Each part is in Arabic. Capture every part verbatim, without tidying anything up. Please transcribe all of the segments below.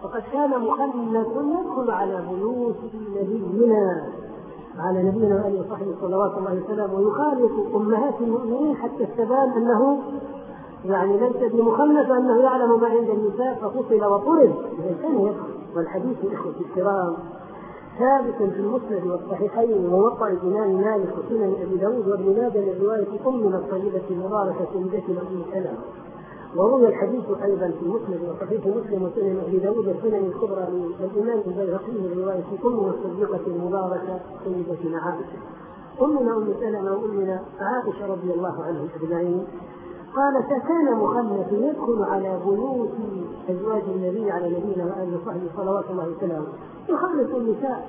وقد كان مخنث يدخل على بيوت نبينا على نبينا وآله وصحبه صلوات الله وسلامه ويخالف أمهات المؤمنين حتى استبان أنه يعني ليس بمخنث أنه يعلم ما عند النساء فقتل وطرد إذا كان يدخل. والحديث إخوتي الكرام ثابت في المسند والصحيحين ووقع الإمام مالك وسنن أبي داود وابن ماجه من رواية أمنا الطيبة المباركة سيدتنا أم سلمة. وروي الحديث أيضا في مسند وصحيح مسلم وسنن أبي داود والسنن الكبرى للإمام البيهقي من رواية أمنا الصديقة المباركة سيدتنا عائشة. أمنا أم سلمة وأمنا عائشة رضي الله عنهم أجمعين قالت كان مخنث يدخل على بيوت أزواج النبي على نبينا وآله وصحبه صلوات الله وسلامه يخلص النساء.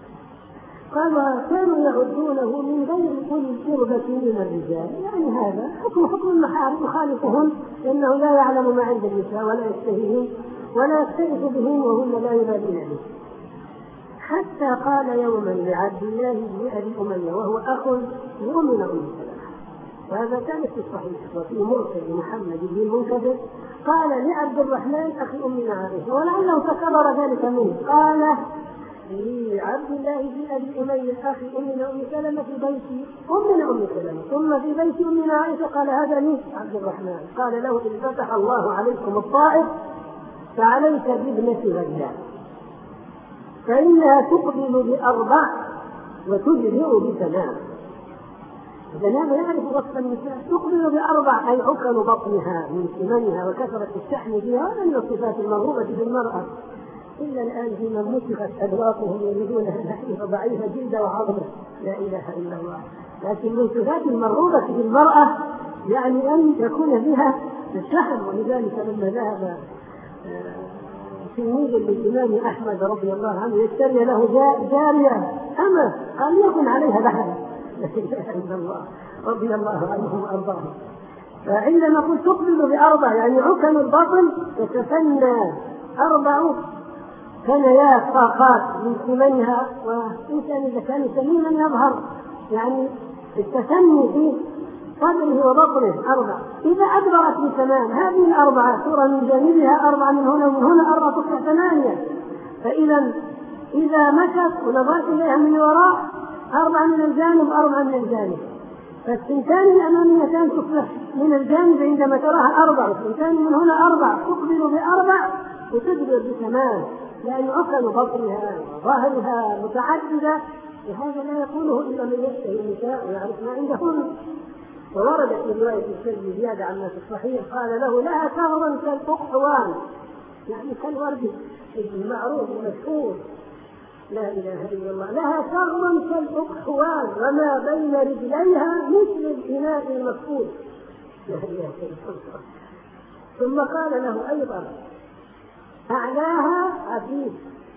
قال كانوا يعدونه من غير أولي الإربة من الرجال، يعني هذا حكم حكم المحارم يخالفهم لأنه لا يعلم ما عند النساء ولا يشتهيهن ولا يختلف بهن وهن لا يبالين به. حتى قال يوما لعبد الله بن أبي أمية وهو أخ لأمنا أم سلمة، وهذا كان في الصحيح وفي مرسل محمد بن المنكدر قال لعبد الرحمن أخي أمنا عائشة ولعله تكرر ذلك منه قال لعبد الله بن أبي أمية أخي أمنا أم سلمة في بيت أمنا أم سلمة ثم في بيت أمنا عائشة قال هذا لي عبد الرحمن. قال له إن فتح الله عليكم الطائف فعليك بابنة غيلان فإنها تقبل بأربع وتجرئ بثمان. جناب يعرف وصف النساء تقبل بأربع أي عكن بطنها من سمنها وكثرة الشحم فيها ومن الصفات المرغوبة في المرأة. إلا الآن في من مسخت أدراكهم يريدونها نحيفة ضعيفة جلد وعظمة لا إله إلا الله. لكن من صفات المرغوبة في المرأة يعني أن يكون بها الشحم. ولذلك لما ذهب تلميذ للإمام أحمد رضي الله عنه يشتري له جارية أما قال يكن عليها لحم لا إله إلا الله رضي الله عنهم وأرضاهم. فعندما قلت تقبل بأربع يعني عكن البطن يتثنى أربع ثنيات طاقات من ثمنها وإنسان إذا كان سمينا يظهر يعني التثني في صدره وبطنه أربع. إذا أدبرت بثمان هذه الأربعة صورة من جانبها أربعة من هنا ومن هنا أربعة تصبح ثمانية. فإذا إذا مشت ونظرت إليها من وراء أربعة من الجانب أربعة من الجانب فالثنتان الأماميتان تصبح من الجانب عندما تراها أربع والثنتان من هنا أربع تقبل بأربع وتدبر بثمان لأن عقل بطنها وظهرها متعددة وهذا لا يقوله إلا من يشتهي النساء ويعرف ما عندهن. ووردت في رواية السلمي زيادة عما في الصحيح قال له لها ثغر كالأقحوان يعني كالورد المعروف المشهور لا إله إلا الله لها ثغر كالأقحوان وما بين رجليها مثل الإناء المفقود لا إله إلا الله. ثم قال له أيضا أعلاها عفيف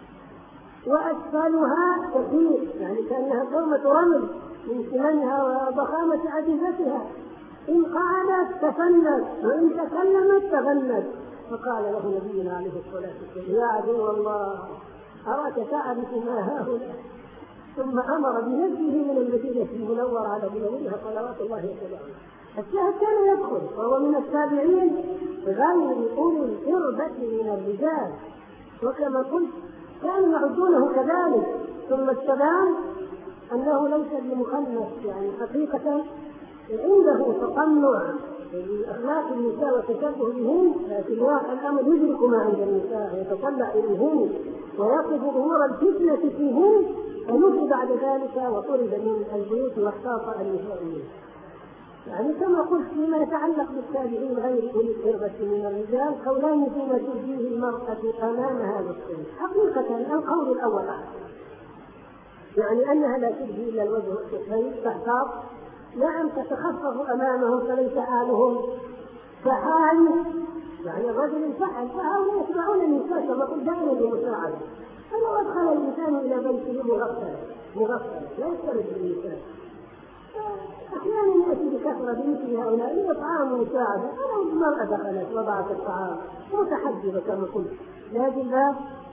وأسفلها كثير يعني كأنها كومة رمل من سمنها وضخامة عجزتها إن قعدت تفنت وإن تكلمت تغنت. فقال له نبينا عليه الصلاة والسلام يا عدو الله أراك تعرف ما هاهنا. ثم أمر بنزله من المدينة المنورة على بنورها صلوات الله وسلامه. الشاهد كان يدخل وهو من التابعين غير أولي الإربة من الرجال وكما قلت كانوا يعدونه كذلك. ثم استبان أنه ليس بمخنث يعني حقيقة عنده تقنع بأخلاق النساء وتشبه بهن لكن واقع الأمر يدرك ما عند النساء ويتطلع إليهن ويقف ظهور الفتنة فيهن ونفي بعد ذلك وطرد من البيوت واحتاط النساء منه. يعني كما قلت فيما يتعلق بالتابعين غير أولي الإربة من الرجال قولان فيما تجيه المرأة أمام هذا السن. حقيقة القول الأول يعني أنها لا تجي إلا الوجه والكفين تحتاط نعم تتخفف أمامهم فليس حالهم فحال يعني الرجل فعل فهؤلاء يسمعون النساء كما قلت دائما بمساعدة. فلو أدخل الإنسان إلى بيته مغفلا مغفلا لا يسترد بالنساء أحيانا يأتي بكثرة بمثل هؤلاء وطعام مساعدة أو المرأة دخلت وضعت الطعام متحجبة كما قلت لا جلباب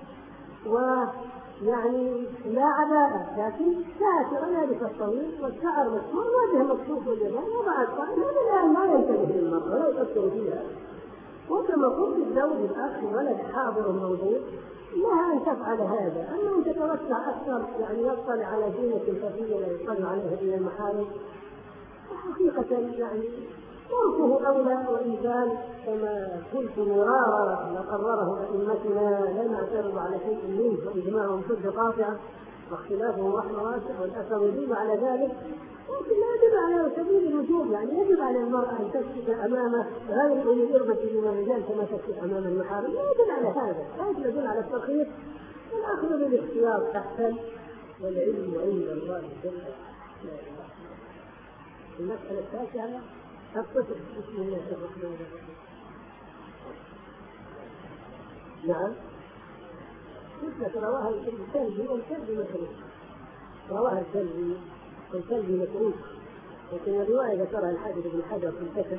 ويعني لا عباءة لكن ساترة لابسة الطويل والشعر مسموع وجهه مكشوف واليدين وضعت الطعام هذا الآن لا ينتبه للمرأة ولا يفكر فيها وكما قلت الزوج الأخ الولد حاضر موجود لها أن تفعل هذا. أما أن تتوسع أكثر يعني يطلع على زينة خفية لا يطلع عليها من المحارم حقيقة يعني تركه أولى، وإن كان كما قلت مرارا وقرره أئمتنا لا نعترض على شيء منه وإجماعهم حجة قاطعة واختلافهم رحمة واسعة والأثر يدل على ذلك، لكن لا يجب على سبيل الوجوب. يعني يجب على المرأة أن تسكت أمام غير أولي الإربة من الرجال كما تسكت أمام المحارم، لا يدل على هذا، لا يدل على الترخيص. الأخذ بالاختيار أحسن، والعلم عند الله جل وعلا. المسألة التاسعة الطفل. بسم الله الرحمن الرحيم. نعم مثل رواها الكلبي والكلب متروك، رواها الكلبي والكلب متروك، لكن الرواية ذكرها الحافظ بن حجر في الفتح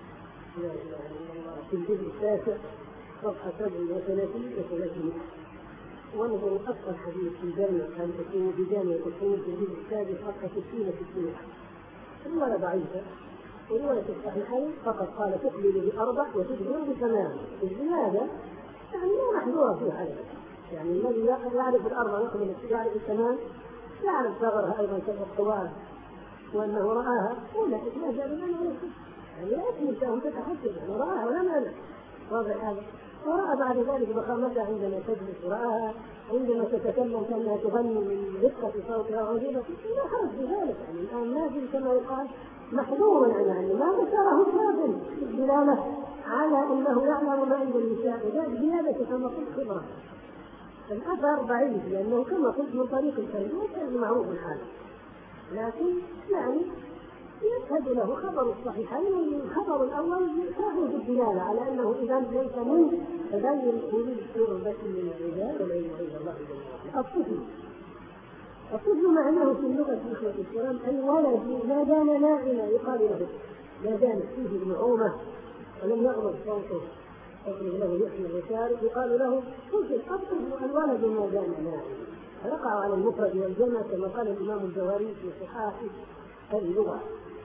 في الجزء التاسع صفحة سبع وثلاثين وثلاثين. وانظروا أكثر حديث في جامع كان تكون في جامع تكون في الجزء السادس صفحة ستين وستين. الرواية ضعيفة، ورواية الصحيحين فقط قال تقبل بأربع وتدبر بثمان. الزيادة يعني لا محظورة في حاجة، يعني الذي يعرف الأربع يقبل يعرف الثمان يعرف ثغرها أيضا كالطوال وأنه رآها ولا لا زال لنا ونفسه، يعني لا يكمل شيء تتحدث يعني رآها ولا مانع واضح هذا. ورأى بعد ذلك بخامتها عندما تجلس، ورآها عندما تتكلم كأنها تغني من دقة صوتها وعجيبة، لا حرج في ذلك. يعني الآن نازل كما يقال محظور يعني ما ذكره كافٍ الدلالة على أنه يعلم ما عند النساء، وذلك زيادة كما قلت خبرة. الأثر ضعيف لأنه كما قلت من طريق الكلب وكان معروف الحال، لكن يعني يشهد له خبر الصحيحين. والخبر الأول يشهد الدلالة على أنه إذا ليس من غير أولي الإربة من الرجال ولا يعيد الله جل. الطفل الطفل معناه في اللغة في إخوة الكرام الولد ما دان ناعما يقال له، ما دان فيه النعومة ولم يغضب صوته يخرج له يحيى الرسالة يقال له طفل. الطفل الولد ما دان ناعما، فيقع على المفرد والجمع كما قال الإمام الجوهري في صحاح اللغة.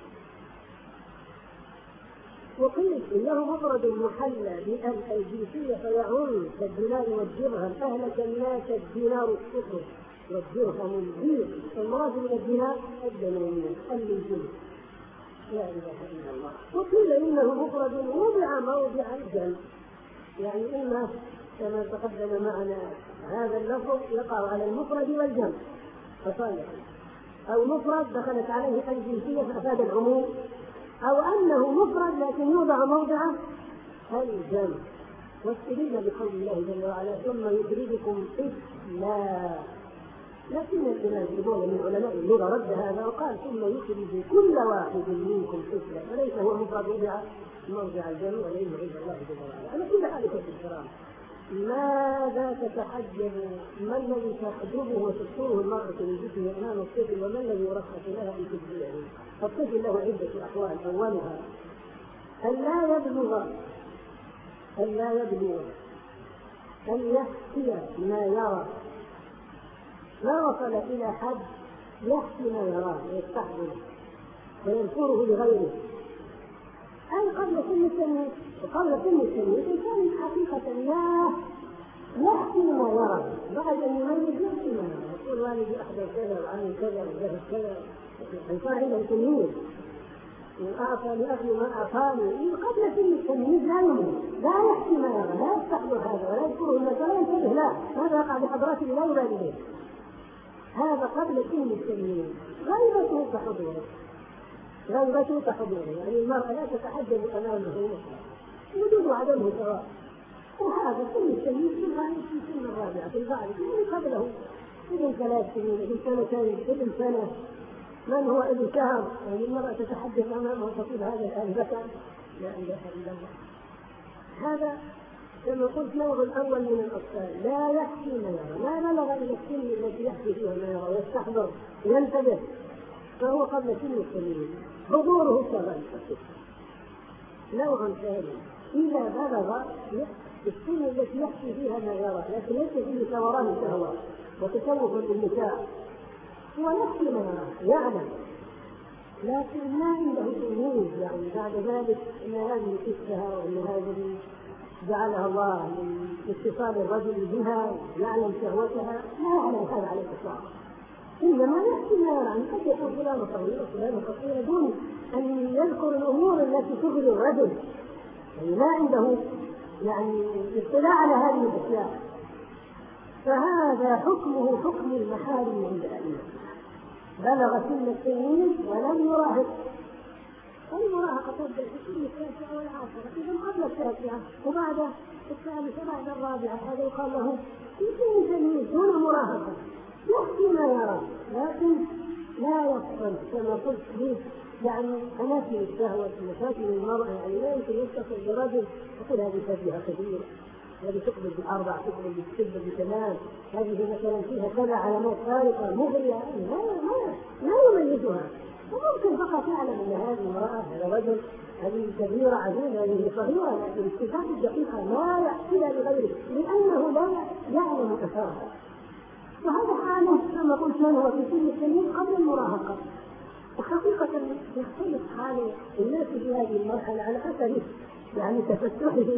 وقيل إنه مفرد محلى بأن الجنسية فيعم كالدينار والدرهم، أهلك الناس الدينار الصفر والدرهم الدين، المراد من الدينار الدنانير الجنس لا إله إلا الله. وقيل إنه مفرد وضع موضع الجمع، يعني إما كما تقدم معنا هذا اللفظ يقع على المفرد والجمع فصالح، أو مفرد دخلت عليه الجنسية فأفاد العموم، أو أنه مفرد لكن يوضع موضعه الجمع. واستدل بقول الله جل وعلا ثم يدرككم طفلا، لكن الإمام ابن من علماء اللغة رد هذا وقال ثم يخرج كل واحد منكم طفلا، وليس هو مفرد وضع موضع الجمع وليس عند الله جل وعلا. على كل حال في الكرام ماذا تتحجب؟ ما الذي تحجبه وتستره المرأة من جسمها أمام الطفل، وما الذي يرخص لها أن تجزئه؟ الطفل له عدة أحوال، أولها أن لا يبلغ أن لا يبلغ أن يحكي ما يرى، ما وصل إلى حد يحكي ما يراه ويستحضره وينشره لغيره، أي قبل سن التمييز. وقبل سن التمييز الإنسان حقيقة لا يحكي ما يرى، بعد أن يميز يحكي ما يرى، يقول والدي أحدث كذا وعمل كذا وجهز كذا، الإنسان عنده تمييز وأعطى لأهل ما أعطاني. قبل سن التمييز لا يميز، لا يحكي ما يرى، لا يستحضر هذا ولا يذكره الناس ولا ينتبه، لا هذا يقع بحضرته لا يبالي به. هذا قبل سن التمييز. غيرته كحضوره، غيرته كحضوره، يعني المرأة لا تتحجب أمامه وجود عدمه سواء. وهذا سن التمييز في الغالب في السن الرابعة في الغالب، يعني قبله ابن ثلاث سنين ابن سنتين ابن سنة، من هو ابن شهر، يعني المرأة تتحدث أمامه وتقول هذا الآن ذكر لا إله إلا الله. هذا كما قلت نوع الأول من الأطفال لا يحكي ما يرى، ما بلغ إلى السن التي يحكي فيها ما يرى ويستحضر ينتبه، فهو قبل سن التمييز. حضوره شغل. نوع ثاني إذا بلغ السن التي يحكي فيها ما يرى لكن ليس فيه ثوران شهوة وتشوف للنساء، هو يحكي ما يرى يعلم لكن ما عنده تمييز، يعني بعد ذلك ان هذه كسها وان هذه جعلها الله لاتصال الرجل بها يعلم شهوتها، لا يعلم هذا على الإطلاق، إنما يحتمل عن قد يكون فلان طويل وفلان قصير دون أن يذكر الأمور التي تغري الرجل، يعني ما عنده يعني اطلاع على هذه الأشياء. فهذا حكمه حكم المحارم عند الأئمة، بلغ سن التمييز ولم يراهق، والمراهقة تبدأ في سن التاسعة والعاشرة، إذا قبل التاسعة وبعد الثالثة بعد الرابعة، هذا يقال له في سن التمييز دون مراهقة، يحكي ما يرى لكن لا يفصل كما قلت لي، يعني أماكن الشهوة مفاتن المرأة، يعني لا يمكن يتصل برجل يقول هذه فاتحة كبيرة، هذه تقبل بالأربع، تقبل بالسبع بثمان، هذه مثلا فيها سبع علامات فارقة مغرية، لا لا لا يميزها. وممكن فقط يعلم أن هذه المرأة هذا رجل، هذه كبيرة عجوزة، هذه صغيرة، لكن الصفات الدقيقة لا يحكيها لغيره لأنه لا يعلم أثرها. وهذا حاله كما قلت من هو في سن التمييز قبل المراهقة. وحقيقة يختلف حال الناس في هذه المرحلة على حسب يعني تفتحهم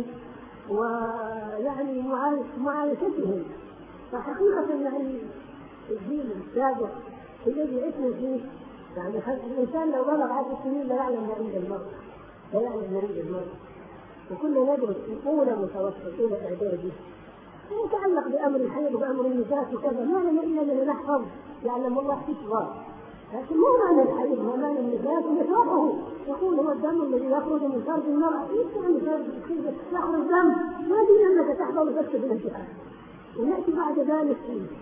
ويعني معايشتهم. فحقيقة يعني الجيل السابق الذي عشنا فيه، يعني الإنسان لو بلغ عشر سنين لا يعلم ما عند المرء، لا يعلم ما عند المرء، وكنا ندرس في أولى متوسط أولى إعدادي يتعلق بأمر الحيض وبأمر النفاس وكذا، ما لنا إلا أن نحفظ يعلم الله حفظا، لكن مو معنى الحيض ومعنى النفاس ونشرحه، يقول هو الدم الذي يخرج من فرج المرأة، ليس يعني فرج يخرج دم، ما دين أنك تحفظ بس بالانتحار. ونأتي بعد ذلك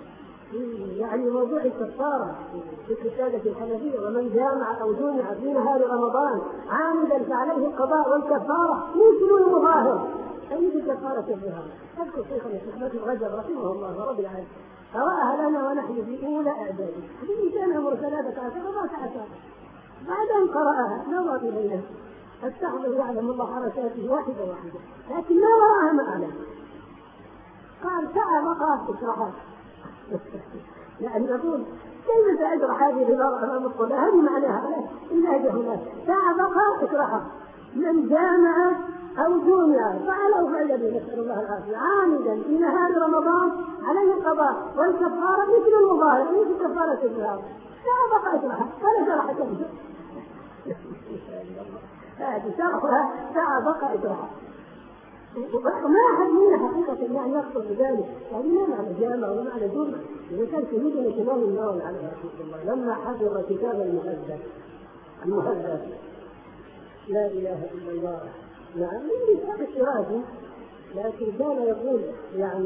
يعني موضوع الكفارة في الرسالة الحنفية، ومن جامع أو جمع في نهار رمضان عامدا فعليه القضاء والكفارة مثل المظاهر. أي كفارة الظهار؟ أذكر شيخنا الشيخ رجب رحمه الله ورضي عنه قرأها لنا ونحن في أولى إعدادي، في كان عمره ثلاثة عشر أربعة عشر، بعد أن قرأها نظر إلينا استحضر يعلم الله حركاته واحدة واحدة، لكن ما رآها معنا. قال ساعة بقى اشرحها لأن يقول كيف سأشرح هذه العبارة أمام الطلاب؟ هذه معناها إلا جهلات. ساعة بقى اشرحها. من جامع أو جمع فعله فعل به نسأل الله العافية عامدا في نهار رمضان عليه القضاء والكفارة مثل المظاهر، مثل كفارة الظهار. ساعة بقى اشرحها ولا شرح كلمة. هذه شرحها ساعة بقى اشرحها. ما أحد منا حقيقة يعني يقصد بذلك، يعني ما معنى جامع وما معنى جمع. إذا كان شديد الإمام النووي عليه رحمه الله لما حضر كتاب المهذب المهذب لا إله إلا الله، نعم من كتاب الشرازي، لكن كان يقول يعني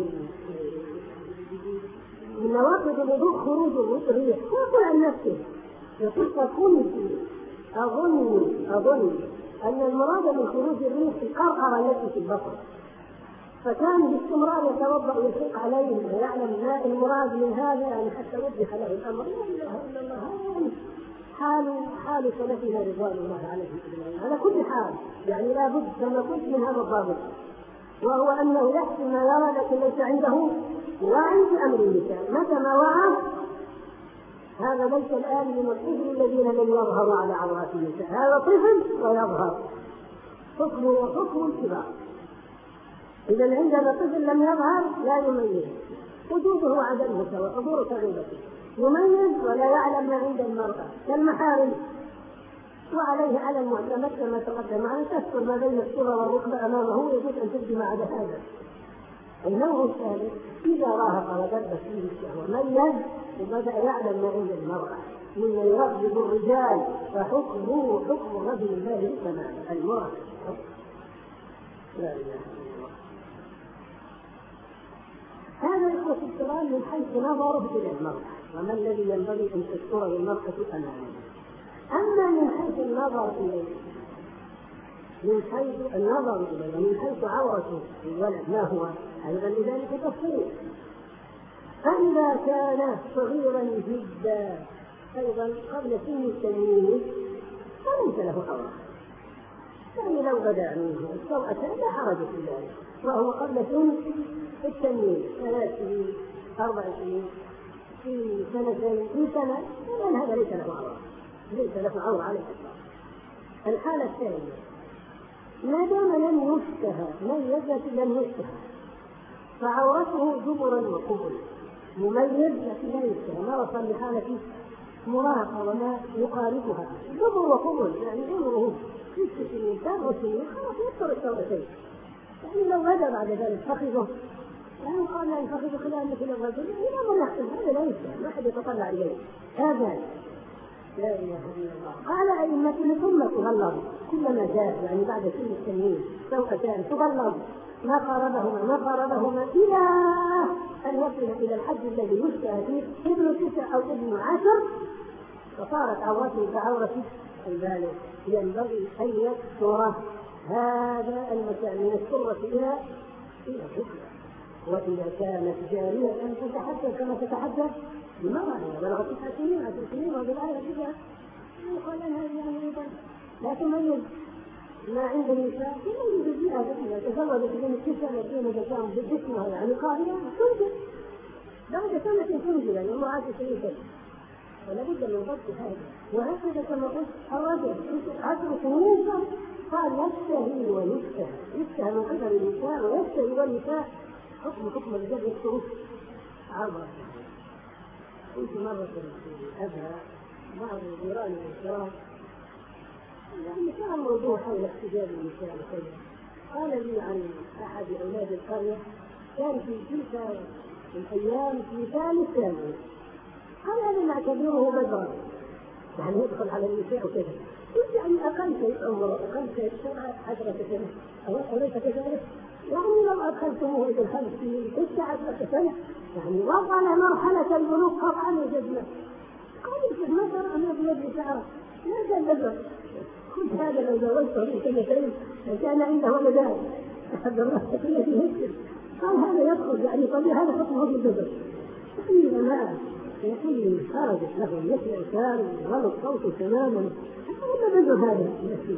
من نواقض الوضوء خروج الريح، يقول عن نفسه يقول فكنت أظن أظن أن المراد من خروج الريح القرقرة التي في البطن، فكان باستمرار يتوضأ ويشق عليه ويعلم ما المراد من هذا، يعني حتى وضح له الأمر. لا إله إلا الله. هذا حال حال سلفنا رضوان الله عليهم أجمعين على كل حال، يعني لا بد كما قلت من هذا الضابط، وهو أنه يحكي ما يرى لكن ليس عنده وعي في أمر النساء. متى ما وعى هذا ليس الآن من الطفل الذين لم يظهروا على عورات النساء، هذا طفل ويظهر حكمه وحكم الكبار. إذا عندنا طفل لم يظهر لا يميز، وجوده وعدمه سواء، حضور تغيبته، يميز ولا يعلم ما عند المرأة كالمحارم، وعليه على المعتمد كما تقدم معنا تذكر ما بين الصورة والركبة أمامه، يجب أن تبدي مع هذا. النوع الثالث إذا راهق ودب فيه الشهوة ميز وبدأ يعلم ما عند المرأة مما يرغب الرجال، فحكمه حكم الرجل الله تماما المرأة. لا إله إلا الله. هذا إخوة الكرام من حيث نظره إلى المرأة وما الذي ينبغي أن تذكره المرأة أمامه. أما من حيث النظر إليه، من حيث النظر إليه ومن حيث عورته الولد ما هو، أيضا لذلك تفصيل. فإذا كان صغيرا جدا أيضا قبل سن التمييز فليس له عورة، يعني لو بدا منه السوءة لا حرج في ذلك، وهو قبل سن التمييز ثلاث سنين أربع سنين في سنتين في سنة، لأن هذا ليس له عورة، ليس له عورة عليه الإطلاق. الحالة الثانية ما دام لم يشتهى ميز لم يشتهى، فعورته دبرا وقبل مميز لكن لا يشتهى، ما وصل لحالة مراهقة وما يقاربها. دبر وقبل يعني عمره ست سنين سبع سنين خلاص يذكر التوبتين، يعني لو بدا بعد ذلك فخذه يعني قال لا يفخذ خلال مثل الرجل إلى من يحسن، هذا لا يشتهى، ما حد يتطلع إليه هذا. لا إله إلا الله. قال أئمتنا ثم تغلظ كلما جاء يعني بعد سن التنين سوءتان تغلظ ما قاربهما ما قاربهما إلى أن يصل إلى الحد الذي يشتهى فيه ابن تسع أو ابن عشر، فصارت عورته كعورة البالغ. ينبغي أن يكثر هذا المكان من السرة إلى إلى الحجة. وإذا كانت جارية أن تتحدث كما تتحدث بمرأة بلغت تسع سنين عشر سنين وبالآية بها يقال لها يعني أيضا لا تميز ما عند النساء تميز بها بها تزوجت من التسع الذين ذكرهم بجسمها يعني قائلة تنزل بعد سنة تنزل يعني الله عز وجل، ولا بد من ضبط هذا. وهكذا كما قلت الرجل عشر سنين قال يشتهي ويشتهى، يشتهى من قبل النساء ويشتهي والنساء حكم حكم الرجال يشتهي عبر. قلت مرة أبها بعض جيران الكرام يعني كان موضوع حول احتجاب النساء وكذا، قال لي عن أحد أولاد القرية كان في تلك الأيام في ثالث ثانوي، قال هذا نعتبره بدرا يعني يدخل على النساء وكذا. قلت يعني أقل شيء عمره أقل شيء سبعة عشرة سنة أليس كذلك؟ يعني لو أدخلتموه إلى الخمس سنين تسعة عشرة سنة يعني وصل مرحلة البلوغ قطعا وجدنا. قال ما ترى أن يبلغ شعره لا زال بدرا. قلت هذا لو زوجته من سنتين كان عنده ولدان أحد الرأس التي قال هذا يدخل يعني طبيعي هذا حكمه في البدر. تقريبا ما يقول خرجت له مثل إنسان غلط صوته تماما ولا بدر هذا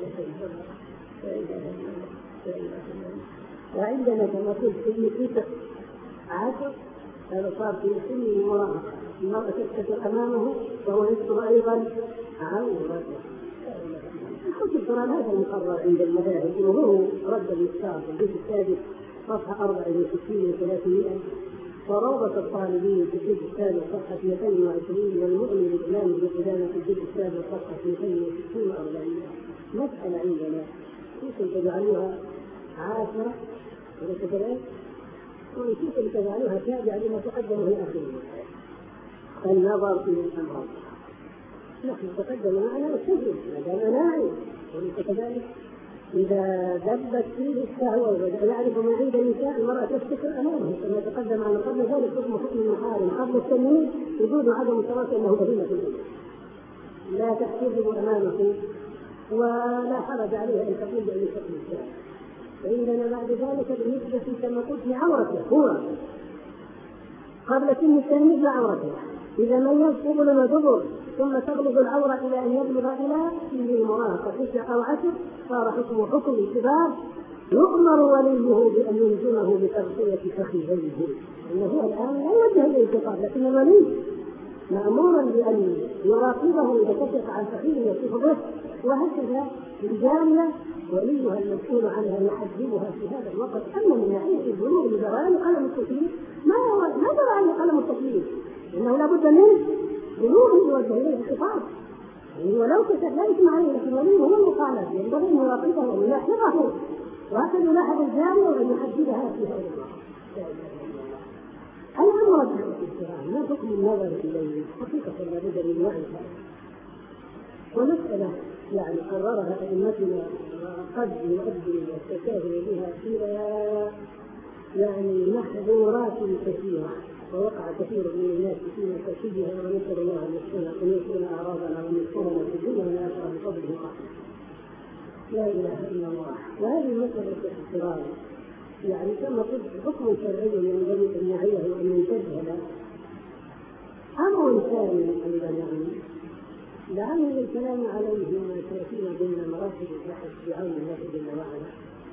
وعندنا كما قلت في تسع عشر هذا صار في سن المراهقة، المرأة تكتب أمامه وهو يذكر أيضا عورته. قلت القرآن هذا المقرر عند المذاهب وهو رد الإشكال في الجزء السادس صفحة أربعة وستين وثلاثمائة، وروضة الطالبين في الجزء السادس صفحة مئتين وعشرين، والمؤمن الإسلام بقدامة في الجزء السادس صفحة مئتين وستين وأربعين. مسألة عندنا كيف تجعلوها عاشرة وليس كذلك، وكيف تجعلوها تابعة لما تقدم في آخره النظر في الأمراض. نحن تقدم معنا السجن ما دام ناعي وليس كذلك. إذا دبت فيه الشهوة ويعرف ما عند النساء المرأة تفتكر أمامه كما تقدم عن قبل ذلك حكم حكم المحارم قبل التمييز وجود عدم التراث أنه بهيمة في الأمر لا تحتجب أمامه ولا حرج عليها أن تقول بأي شكل الشهوة. فإننا بعد ذلك بالنسبة كما قلت لعورته هو قبل سن التمييز لعورته، إذا ميز قبل ودبر ثم تغلب العورة إلى أن يبلغ إلى سن المراهقة تسع أو عشر صار حكم حكم الكبار، يؤمر وليه بأن يلزمه بتغطية فخذيه. إنه الآن لا يوجه إليه الخطاب لكن الولي مأمورا بأن يراقبه إذا كشف عن فخذه يصف به، وهكذا الجارية وليها المسؤول عنها يحجبها في هذا الوقت. أما من ناحية البلوغ لجريان قلم التكليف ما هو ما جرى عنه قلم التكليف، إنه لابد منه بلوغ يوجه إليه الخطاب يعني ولو كشف لا يسمع عليه، لكن وليه هو المطالب ينبغي أن يراقبه ويلاحظه وهكذا يلاحظ الجارية وأن يحجبها في هذا الوقت. الأمر بالإسلام ما حكم النظر إليه حقيقة لابد من معرفة، ومسألة يعني قررها أئمتنا قد يؤدي التساهل بها إلى يعني محظورات كثيرة، ووقع كثير من الناس فيما تشبه ونسأل الله أن يكون أعراضنا وأن يكون في الدنيا والآخرة بفضله رحمة. لا إله إلا الله. وهذه المسألة الاحترام يعني كما قلت حكم شرعي ينبغي أن نعيه وأن ننتبه له. أمر ثاني أيضا يعني لعل الكلام عليه ما سيأتينا ضمن مراتب البحث بعون الله جل وعلا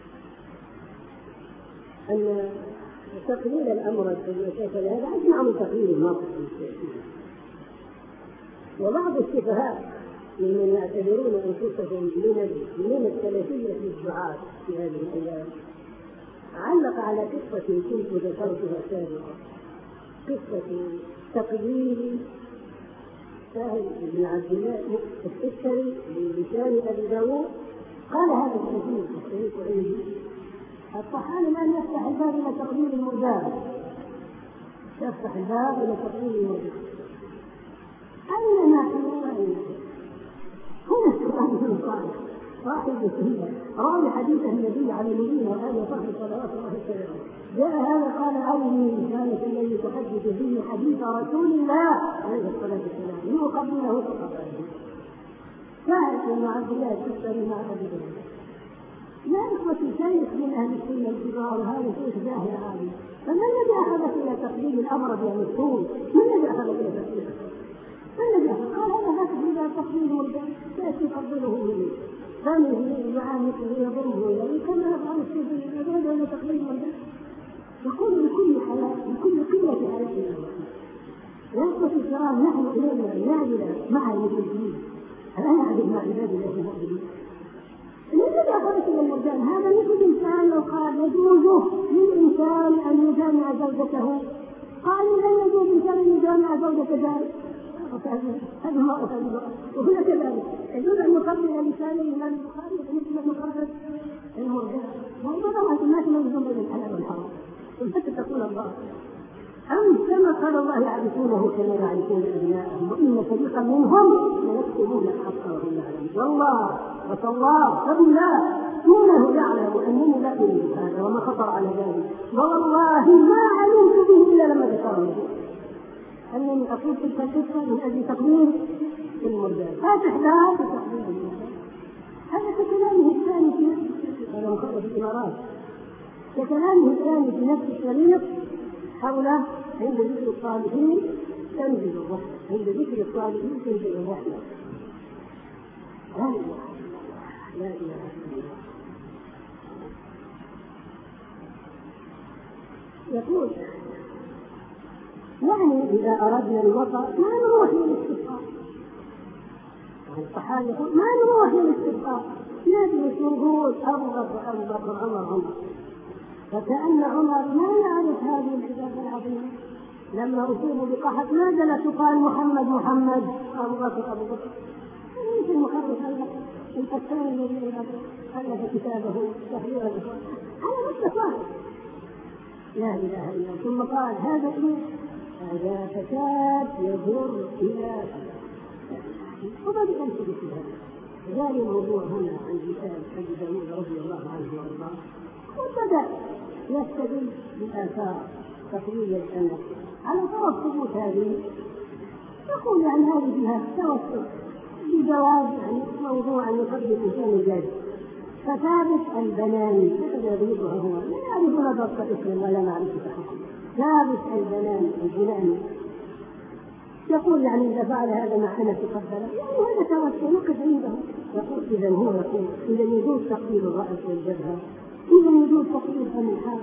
أن تقليل الأمر المسافة هذا أجمع من تقليل الناقص، وبعض السفهاء ممن يعتبرون أنفسهم من السلفية الدعاة في هذه الأيام علق على قصة كنت ذكرتها سابقا، قصة تقديم سهل بن عبد الله السكري بلسان أبي داود. قال هذا الحديث الشريف عندي: الطحان الآن يفتح الباب إلى تقديم المردان، يفتح الباب إلى تقديم المردان. أين نحن وأين هنا السؤال الصالح صاحب السنة راوي حديث النبي على نبينا وآله وصحبه صلوات الله وسلامه. جاء هذا قال: عوني لسانك الذي تحدث به حديث رسول الله عليه الصلاة والسلام ليقبله فقبله. سهل بن عبد الله السكري مع أبي داود. لا إخوة شيخ من أهل السنة الكبار، وهذا شيخ جاهل عالم، فما الذي أخذك إلى تقديم الأمر بالمسؤول؟ ما الذي أخذك إلى تقديم ما الذي أخذ؟ قال: هذا هكذا إلى تقديم والباب تأتي تفضله منه فمه معامله يضمه إليه كما يفعل السيد هذا إلى تقديم والباب. يقول بكل حياة بكل قلة حياتنا يا إخوة الكرام، نحن إلينا عبادنا مع المسلمين، الآن نعبد مع عباد الله المؤمنين. الذي أخذت إلى المرجان هذا مثل إنسان لو قال يجوز للإنسان أن يجامع زوجته، قالوا لا يجوز للإنسان أن يجامع زوجة ذلك، هذا ما أخذ. وهنا كذلك يجوز أن يقبل لسانه الإمام البخاري مثل مقابلة المرجان. وانظروا الناس ينظرون إلى الحلال والحرام حتى تقول الله أم كما قال الله يعرفونه كما يعرفون أبناءهم وإن فريقا منهم ليكتمون الحق وهم يعلمون. والله وتالله فبالله إنه يعلم أنني لا أريد هذا وما خطر على ذلك، ووالله ما علمت به إلا لما ذكرني أنني أقول تلك القصة من أجل تقديم المردان. فاتح لها بتقديم المردان. هذا كلامه الثاني في نفس هذا مخرج الإمارات، كلامه الثاني في نفس الشريط حول عند ذكر الصالحين تنزل الرحمة، عند ذكر الصالحين تنزل الرحمة. لا إله لا إله إلا الله. يقول يعني إذا أردنا المطر ما نروح للاستسقاء. الصحابة يقول ما نروح للاستسقاء، نجلس نقول أبو بكر أبو بكر عمر عمر، فكأن عمر ما يعرف هذه العبادة العظيمة. لما أصيبوا بقحط ما جلس قال محمد محمد أبو بكر أبو بكر. ليس المخرج الفتان الذي ألف كتابه تحرير الإخوان على نفس صاحب لا إله إلا الله. ثم قال هذا إيه؟ هذا فساد يجر إلى وبدأ أنت بكتابه. جاري الموضوع هنا عن كتاب أبي داود رضي الله عنه وارضاه، وبدأ يستدل بالآثار تقوية الأمر على طرف ثبوت هذه. يقول يعني هذه فيها توسل بجواز يعني موضوع يقدم الإنسان الجاد. فثابت البناني هذا يريدها هو لا يعرفون ضبط اسم ولا معرفة حكم. ثابت البناني البناني يقول يعني إذا فعل هذا مع أنس قبله يعني هذا توسل يقف عنده. يقول إذا هو يقول إذا يجوز تقبيل الرأس والجبهة، إذا يجوز تقبيل فم الحال.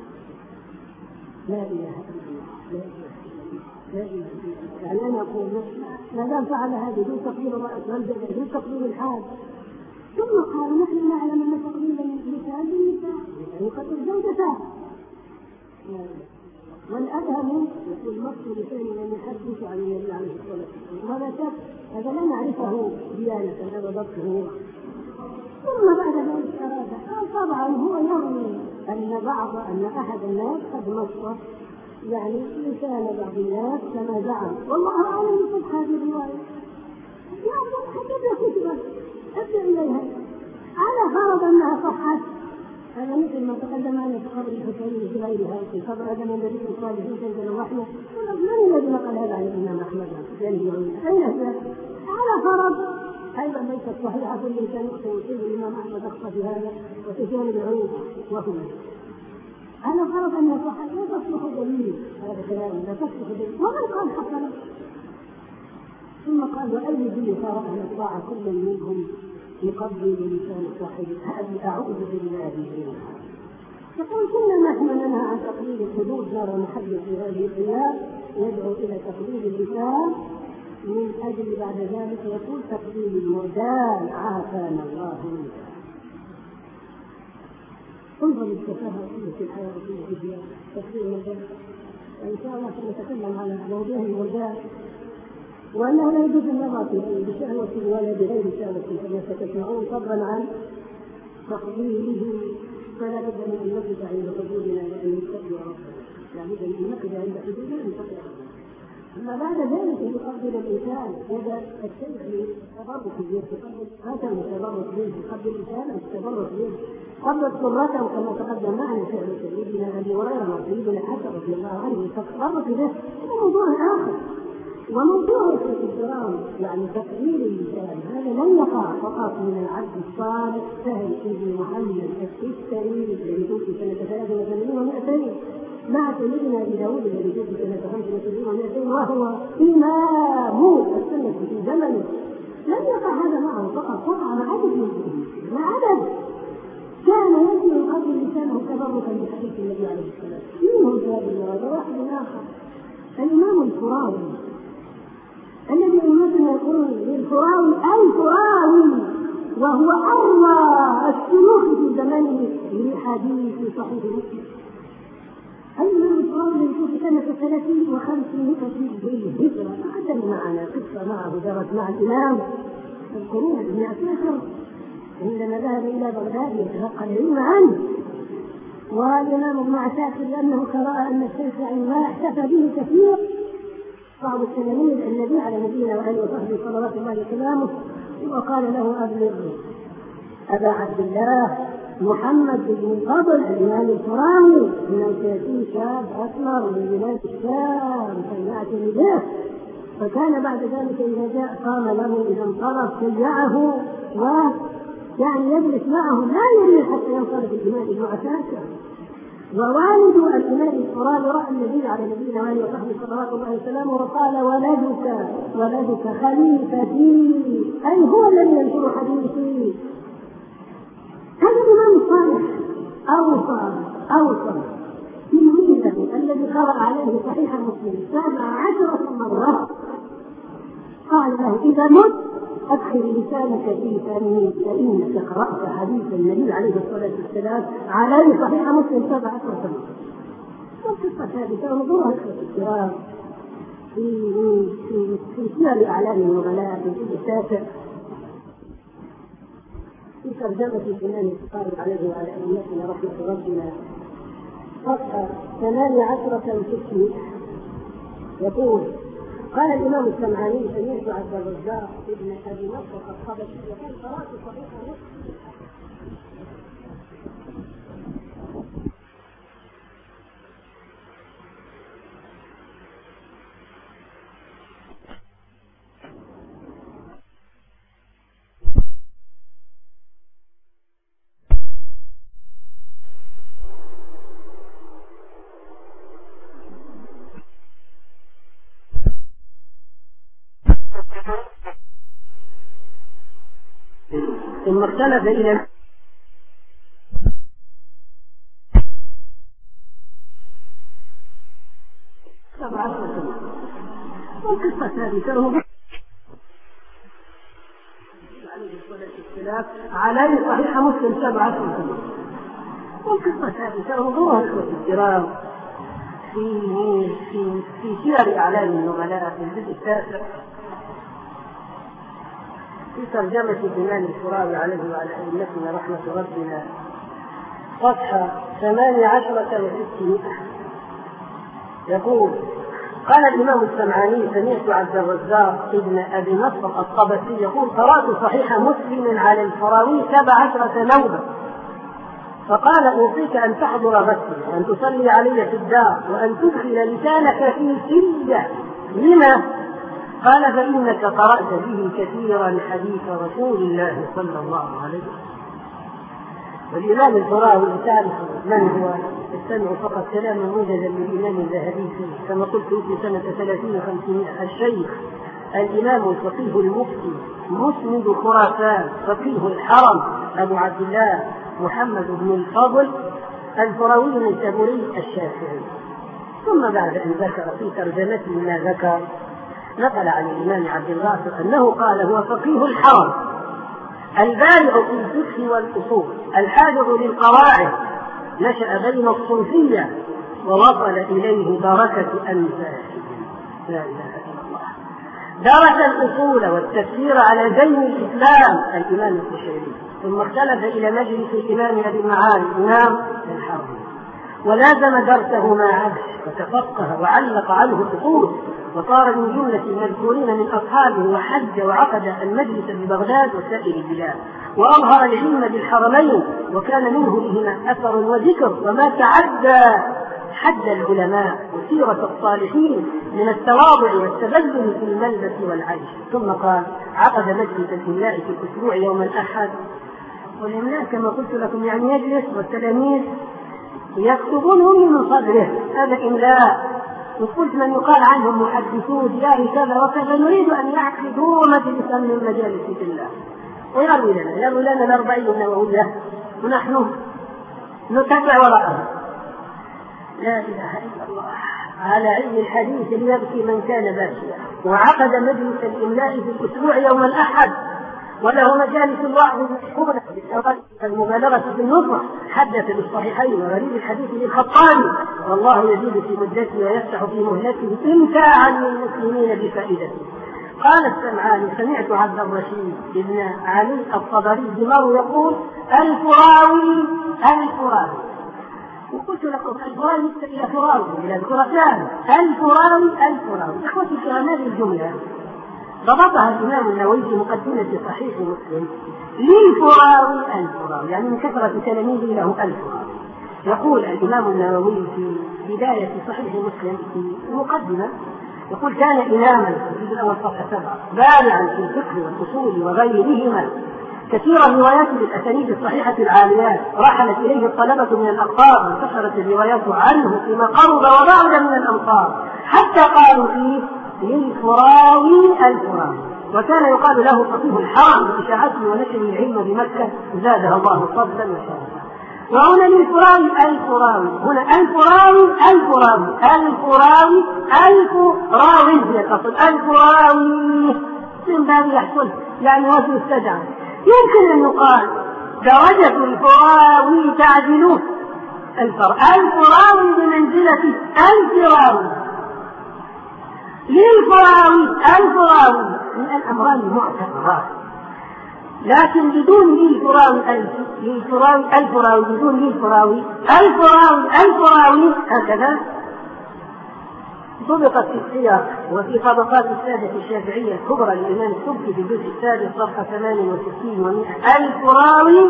لا إله إلا الله لا إله إلا الله. يعني أنا أقول ما دام فعل هذا يجوز تقبيل الرأس والجبهة يجوز تقبيل الحال. ثم قال نحن نعلم أن تقبيل النساء بالنساء يعني قتل زوجته. والأدهم يقول مصر لساني أن يحدث عن النبي عليه الصلاة والسلام وهذا شك هذا لا نعرفه ديانة هذا ضبطه. ثم بعد ذلك أراد قال طبعا هو يروي أن بعض أن أحد الناس قد نص يعني لسان بعض الناس كما زعم، والله أعلم بصحة هذه الرواية. يعني حتى كتبت أبدأ إليها على فرض أنها صحت. هذا مثل ما تقدم عليه في قبر الحسين في غيرها في قبر آدم النبي الصالحين تنزل الرحمة. من الذي نقل هذا عن الإمام أحمد؟ أين على فرض أيضا ليست صحيحة كل كان يصيب الإمام أحمد أخطأ في هذا وتجانب العروض وهنا على فرض أنها صحيحة لا تصلح دليل. هذا كلام لا تصلح دليل ومن قال حسنا. ثم قال وأي دليل صار أهل الطاعة كل منهم يقبل لسان صاحبه هذه أعوذ بالله منها. يقول كنا نحن ننهى عن تقليد الحدود نرى محل في هذه الأيام يدعو إلى تقليد اللسان من أجل بعد ذلك يقول تقديم المردان عافانا الله منه. انظر للتفاهة في الحياة الدنيا تقديم المردان، وإن شاء الله سنتكلم على موضوع المردان وأنه لا يجوز النظر فيه بشهوة ولا بغير شهوة كما ستسمعون، فضلا عن تقديمه. فلا بد من أن نقف عند حدودنا وأن نتقي ربنا، لا بد من أن نقف عند حدودنا وأن نتقي ربنا. أما بعد ذلك يقبل الإنسان يد الشيء للتبرك به، هذا التبرك به يقبل الإنسان التبرك به قبل سرته كما تقدم معنا فعل سيدنا أبي هريرة وسيدنا الحسن رضي الله عنه. فالتبرك به هو موضوع آخر، وموضوع الكرام يعني تقدير الإنسان هذا لن يقع فقط من العبد الصالح سهل بن محمد السيستري الذي توفي سنة ثلاثة وثمانين ومئتين مع سيدنا أبي داود الذي توفي سنة خمسة وثمانين ومئتين وهو إمام السنة في زمنه. لم يقع هذا معه فقط، وقع مع عدد من المسلمين، مع عدد كان يجري قبل لسانه تبركا بحديث النبي عليه الصلاة والسلام. منهم هذا المراد واحد آخر الإمام الفراوي الذي يمثل يقول للفراوي الفراوي وهو أروى الشيوخ في زمنه لحديث صحيح مسلم. الإمام الفراوي الذي توفي سنة ثلاثين وخمسمائة بالهجرة. عدل معنا قصة معه جرت مع الإمام في القرون المئة عشر عندما ذهب إلى بغداد يتلقى العلم عنه، والإمام ابن عساكر لأنه رأى أن الشيخ ما احتفى به كثير بعض التلاميذ النبي على نبينا وآله وصحبه صلوات الله وسلامه، وقال له أبلغ أبا عبد الله محمد بن الفضل الإمام الفراوي إنه سيأتي شاب أسمر من بلاد الشام فليعتني به. فكان بعد ذلك إذا جاء قام له إذا انصرف شجعه ويعني يجلس معه لا يجلس حتى ينصرف الإمام ابن عساكر. ووالد الإمام الفراوي رأى النبي على نبينا وآله وصحبه صلوات الله وسلامه وقال ولدك ولدك خليفتي، أي هو الذي ينشر حديثي. هذا الإمام الصالح أوصى أوصى تلميذه الذي قرأ عليه صحيح مسلم سبع عشرة مرات، قال له إذا مت أدخل لسانك في فمي فإنك قرأت حديث النبي عليه الصلاة والسلام عليه صحيح مسلم سبع عشرة مرات. والقصة ثابتة ونظرها الكرام في في في سير أعلام النبلاء في الجزء التاسع في ترجمة الإمام البخاري عليه وعلى أئمتنا رحمة ربنا صفحة ثمانية عشرة وستمائة يقول قال الإمام السمعاني سمعت عبد الرزاق ابن أبي نصر الخبشي يقول قرأت صحيح مسلم ثم اختلف إلى سبعة سنوات. والقصة ثابتة عليه صحيح مسلم سبعة سنوات. والقصة ثابتة وظهور الكرام في في في سير أعلام النبلاء في الجزء التاسع في ترجمة الإمام الفراوي عليه وعلى أئمتنا رحمة ربنا صفحة ثمانية عشرة وستمائة يقول قال الإمام السمعاني سمعت عبد الرزاق ابن أبي نصر الطبسي يقول قرأت صحيح مسلم على الفراوي سبع عشرة نوبة، فقال أوصيك أن تحضر غسلي وأن تصلي علي في الدار وأن تدخل لسانك في سلة. لما؟ قال فإنك قرأت به كثيرا حديث رسول الله صلى الله عليه وسلم. والإمام الفراوي تعرف من هو، استمع فقط كلام موجزا للإمام الذهبي كما قلت في سنة ثلاثين وخمسمائة الشيخ الإمام الفقيه المفتي مسند خراسان فقيه الحرم أبو عبد الله محمد بن الفضل الفراوي النيسابوري الشافعي. ثم بعد أن ذكر في ترجمته ما ذكر نقل عن الإمام عبد الغافر أنه قال: هو فقيه الحرم البارع في الفقه والأصول الحافظ للقواعد، نشأ بين الصوفية ووصل إليه بركة أنفاسه. لا إله إلا الله. درس الأصول والتفسير على زين الإسلام الإمام القشيري، ثم اختلف إلى مجلس الإمام أبي المعالي إمام الحرم، ولازم درسه مع عبش وتفقه وعلق عنه الأصول، وصار من جملة المذكورين من أصحابه، وحج وعقد المجلس ببغداد وسائر البلاد، وأظهر العلم بالحرمين، وكان منه بهما أثر وذكر، وما تعدى حد العلماء وسيرة الصالحين من التواضع والتبذل في الملبس والعيش. ثم قال: عقد مجلس الإملاء في الأسبوع يوم الأحد، والإملاء كما قلت لكم يعني يجلس والتلاميذ يكتبون من صدره، هذا إملاء. وقلت من يقال عنهم محدثون جاري كذا وكذا، نريد أن يعقدوا مجلسا من مجالس الله ويروي لنا يروي لنا الأربعين النووية ونحن نتبع وراءه. لا إله إلا الله. على علم الحديث ليبكي من كان باشيا. وعقد مجلس الإملاء في الأسبوع يوم الأحد، وله مجالس الوعظ بالحكمة المبالغة في النصح، حدث بالصحيحين وغريب الحديث للخطابي: والله يزيد في مدته ويفتح في مهلته إمتاعا للمسلمين بفائدته. قال السمعاني: سمعت عبد الرشيد بن علي الطبري دمار يقول: الفراوي الفراوي. وقلت لكم الفراوي ليس إلى فراوي إلى الخراسان، الفراوي الفراوي. إخوتي في هذه الجملة ضبطها الإمام النووي في مقدمة صحيح مسلم: للفراوي الفراوي، يعني من كثرة تلاميذه له الفراوي. يقول الإمام النووي في بداية صحيح مسلم في المقدمة، يقول: كان إماما في الجزء الأول صفحة سبعة بارعا في الفقه والأصول وغيرهما، كثير الروايات بالأسانيد الصحيحة العاليات، رحلت إليه الطلبة من الأقطار، وانتشرت الروايات عنه فيما قرب وبعد من الأمصار، حتى قالوا فيه للفراوي الفراوي. وكان يقال له فقيه الحرم بإشاعته ونشر العلم بمكة، زادها الله فضلا وشرفا. وهنا للفراوي الفراوي، هنا الفراوي الفراوي الفراوي الفراوي يقصد الفراوي من باب يحصل يعني وزن السجع. يمكن أن يقال درجة الفراوي تعدل الفراوي بمنزلة الفراوي. للفراوي الفراوي من الأمران المعتبرات، لكن بدون للفراوي للفراوي الفراوي بدون للفراوي الفراوي الفراوي هكذا ضبطت في السياق وفي طبقات السادة الشافعية الكبرى للإمام السبكي في الجزء السادس صفحة ثمانية وستين ومئة: الفراوي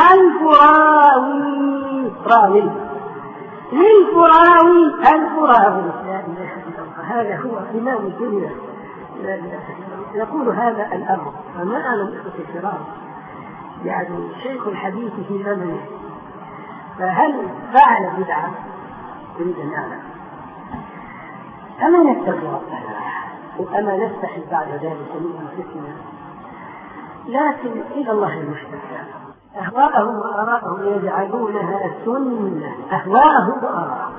الفراوي راوي للفراوي الفراوي. لا إله إلا الله. هذا هو إمام الدنيا. لا إله إلا الله. يقول هذا الأمر، فما أنا مخطط الفراوي يعني شيخ الحديث في زمنه، فهل فعل بدعة؟ أريد أن أعلم. أما نتقي ربنا وأما نستحي بعد ذلك من أنفسنا، لكن إلى الله المشتكى. أهواءهم وآراءهم يجعلونها سنة، أهواءهم وآراءهم.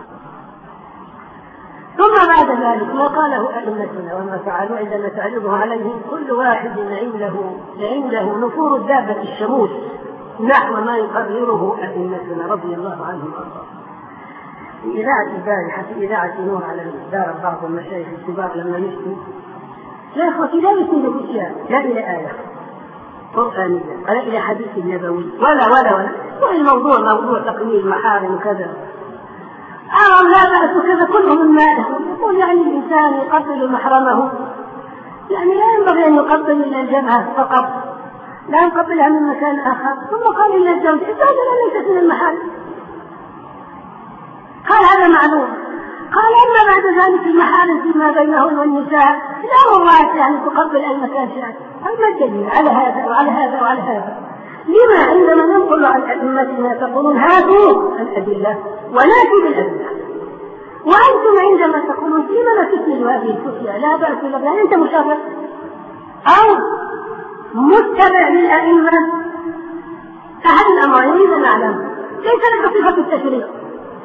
ثم بعد ذلك ما قاله أئمتنا وما فعلوا عندما تعرضه عليهم كل واحد عنده عنده نفور الدابة الشموس نحو ما يقرره أئمتنا رضي الله عنهم وأرضاهم. في إذاعة البارحة في إذاعة نور على دار بعض المشايخ الكبار لما يشتوا: يا أخوتي لا يكون أشياء، لا إلى آية قرآنية ولا إلى حديث نبوي ولا ولا ولا والموضوع موضوع تقليل محارم وكذا، آه لا بأس كذا، كله من ماله. يقول يعني الإنسان يقبل محرمه، يعني لا ينبغي أن يقبل إلى الجبهة فقط، لا يقبلها من مكان آخر. ثم قال إلى الزوج: الزوجة ليست من المحارم. قال هذا معلوم. قال أما بعد ذلك المحارم فيما بينهن والنساء لا والله يعني تقبل أي مكان شاء. هذا الدليل على هذا وعلى هذا وعلى هذا. لما عندما ننقل عن أئمتنا تقولون هاتوا الأدلة وناتوا بالأدلة، وأنتم عندما تقولون لما تكمل هذه الفتية لا بأس لك، يعني أنت مشرع أو متبع للأئمة. أحد الأمرين يريد أن نعلم ليس لك صفة التشريع،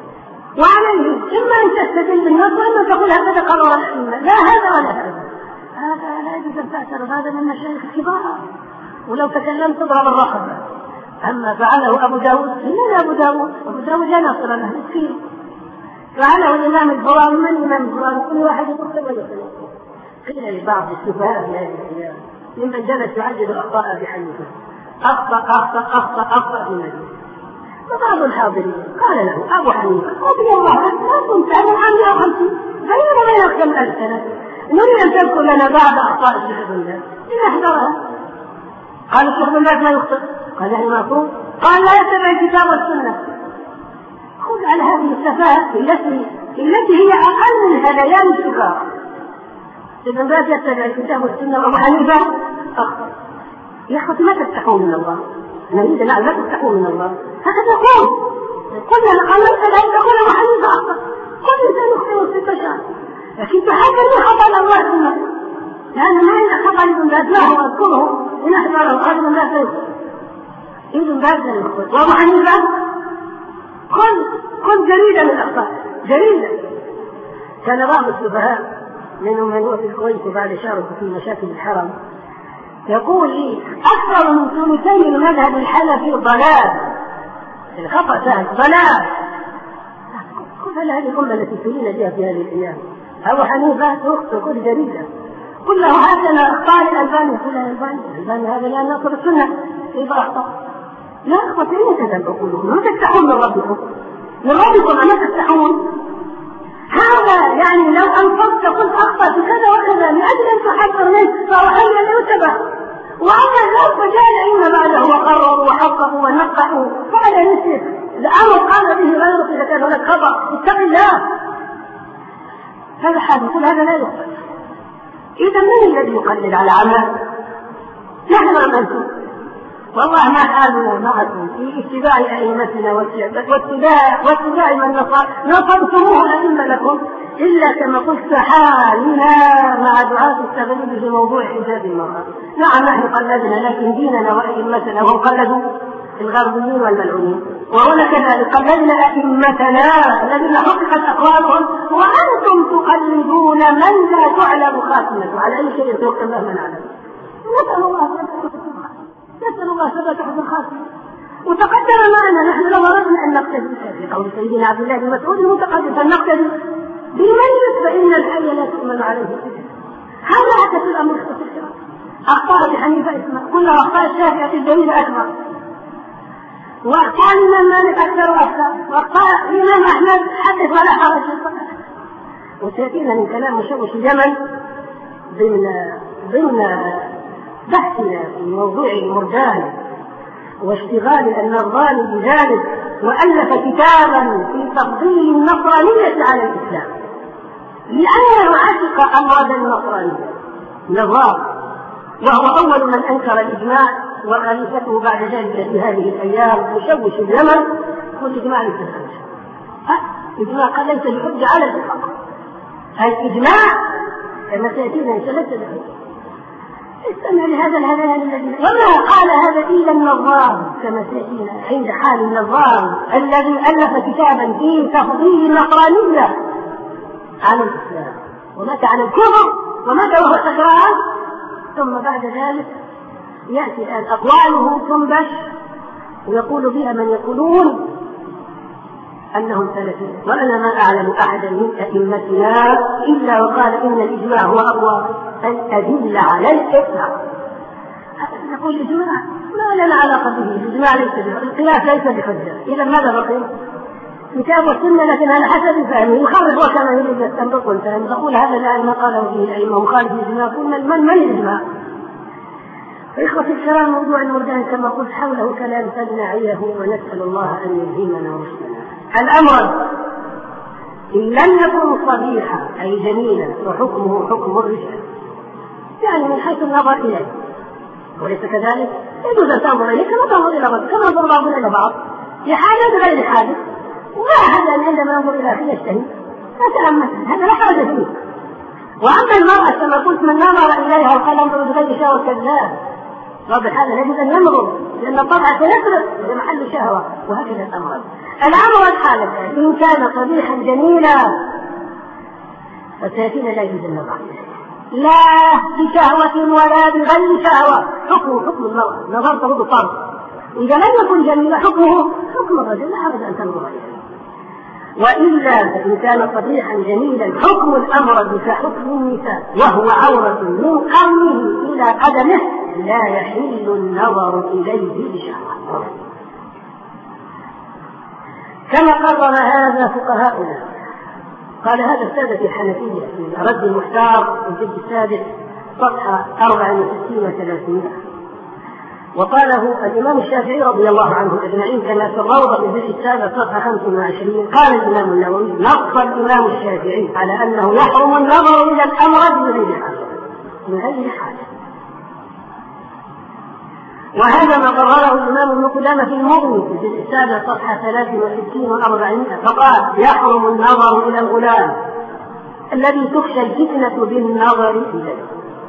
وعليه إما أن تستدل بالنص وإما تقول هكذا قرر الأئمة، لا هذا ولا هذا. هذا لا يجوز أن تعترض، هذا من المشايخ الكبار، ولو تكلمت تضرب الرقبة. أما فعله أبو داود، من أبو داود؟ أبو داود لا ناصر له مسكين. فعله الإمام البخاري، من الإمام البخاري؟ كل واحد يقول كما يقول. قيل لبعض السفهاء في هذه الأيام ممن جلس يعدد أخطاء أبي حنيفة، أخطأ أخطأ أخطأ أخطأ في المجلس، فبعض الحاضرين قال له أبو حنيفة رضي الله عنه ما كنت أنا عام مئة وخمسين بينما بينك كم ألف سنة، نريد أن تذكر لنا بعض أخطاء الشيخ بن باز لنحذرها. قال الشيخ بن باز ما يخطئ، قال يعني مفهوم، قال لا يتبع الكتاب والسنة. خذ على هذه السفاهة التي التي هي أقل من هذيان السفهاء. ابن باز يتبع الكتاب والسنة وأبو حنيفة أخطأ. يا أخوتي ما تستحون من الله، نريد لا لا تستحون من الله، هكذا يقول قلنا قال ليس لا تقول أبو حنيفة أخطأ، كل إنسان يخطئ في البشر، لكن تحدث خطأ الله سنة، لأن ما إن خطأ ابن باز له أذكره لنحذره. قال ابن باز يخطئ، ابن باز يخطئ، وأبو حنيفة كن كن جريدة من الأخطاء، جريدة. كان بعض السفهاء منهم من هو في الكويت بعد شارك في مشاكل الحرم يقول لي أكثر من ثلثي المذهب الحنفي ضلال، الخطأ سهل ضلال. كل هذه الأمة التي تلين بها في هذه الأيام. أبو حنيفة يخطئ كل جريدة، كل له هكذا أخطاء الألباني، كل الألباني الألباني هذا لا ناصر السنة كيف أخطأ؟ لا أخطأ إلا كذا بقولكم، ما تستحون من ربكم، من ربكم أما تستحون. هذا يعني لو أنفقت قلت أخطأ في كذا وكذا لأجل أن تحذر منه فهو حي أن يتبع. وأما ذلك فجاء الأئمة بعده وقرروا وحققوا ونقحوا فعلى نسيت الأمر قال به غيرك إذا كان هناك خطأ اتق الله. هذا حال كل هذا لا يقبل. إذا من الذي يقلد على عمل؟ نحن عملتم، والله ما حالنا معكم في اتباع أئمتنا واتباع واتباع من نصرتموه الأئمة لكم، إلا كما قلت حالنا مع دعاة التغليب في موضوع حجاب المرأة. نعم نحن قلدنا، لكن ديننا وأئمتنا هم قلدوا الغربيين والملعونين، وهنا كذلك قلدنا أئمتنا الذين حققت أقوالهم، وأنتم تقلدون من لا تعلم خاتمته على أي شيء يتوقف مهما نعلم. نسأل الله نسأل الله ثبات حسن الخاتمة. وتقدم معنا نحن لو أردنا أن نقتدي في قول سيدنا عبد الله بن مسعود المتقدم فلنقتدي بمن فإن الحي لا تؤمن عليه. هذا حدث الأمر الكرام. أخطاء أبي حنيفة اسمه كلها أخطاء الشافعي الدليل أكبر، وأخطاء الإمام مالك أكثر وأكثر، وأخطاء الإمام أحمد حدث ولا حرج. وسيأتينا من كلام مشوش اليمن ضمن ضمن بحثنا في موضوع المردان واشتغال النظام بذلك، وألف كتابا في تفضيل النصرانية على الإسلام لأنه عشق أمراض النصرانية نظام، وهو أول من أنكر الإجماع، وخليفته بعد ذلك في هذه الأيام مشوش اليمن والإجماع ليس بحجة. الإجماع قال ليس بحجة على الإطلاق، الإجماع كما سيأتينا إن شاء الله بحجة. استمع لهذا الهذيان الذي وما قال هذا إلا النظام كما سيأتينا عند حال النظام الذي ألف كتابا في تفضيل النصرانية على الإسلام، ومات على الكفر ومات وهو سكران. ثم بعد ذلك يأتي الآن أقواله تنبش ويقول بها من يقولون أنهم سلفيون، وأنا ما أعلم أحدا من أئمتنا إلا وقال إن الإجماع هو أقوى الأدلة على الإطلاق. نقول الإجماع ما لنا علاقة به، الإجماع ليس بحجة، القياس ليس بحجة. إذا ماذا بقي؟ كتاب والسنة، لكن على حسب فهمه يخالف وكما يريد يستنبط والكلام. نقول هذا الآن ما قاله به الأئمة مخالف الإجماع، قلنا من من الإجماع؟ إخوتي الكرام، موضوع المردان كما قلت حوله كلام فلنعيه ونسأل الله أن يلهمنا ورشدنا. الأمر إن لم يكن صبيحا أي جميلا وحكمه حكم الرجال، يعني من حيث النظر إليه، وليس كذلك يجوز أن تنظر إليه كما تنظر إلى بعض، كما ننظر بعضنا إلى بعض لحاجة غير حاجة. ولا أحد عندما ينظر إلى أخيه يشتهي فتأمل، هذا لا حرج فيه. وأما المرأة كما قلت من نظر إليها وقال انظر بغير شهوة كذاب، واضح هذا يجب أن ينظر لأن الطبع سيسرق في محل شهوة، وهكذا الأمر. الأمر الحالة إن كان قبيحا جميلا فسيأتينا لا يجوز النظر، لا بشهوة ولا بغير شهوة، حكمه حكم المرأة، نظرته بالطرف، إذا لم يكن جميلا حكمه حكم الرجل، لا حرج أن تنظر إليه. وإلا فإن كان قبيحا جميلا حكم الأمر كحكم النساء، وهو عورة من قرنه إلى قدمه لا يحل النظر إليه بشهوة، كما قرر هذا فقهاؤنا. قال هذا السادة الحنفية في الرد المحتار الجزء السادس صفحة أربع وستين وثلاثمائة، وقاله الإمام الشافعي رضي الله عنه أجمعين كما في الروضة في الجزء السابع صفحة خمس وعشرين. قال الإمام النووي: نص الإمام الشافعي على أنه يحرم النظر إلى الأمر بغير حاجة، من غير حاجة، وهذا ما قرره الإمام ابن قدامة في المغني في الجزء السابع صفحة ثلاث وستين وأربعمائة، فقال: يحرم النظر إلى الغلام الذي تخشى الفتنة بالنظر إليه.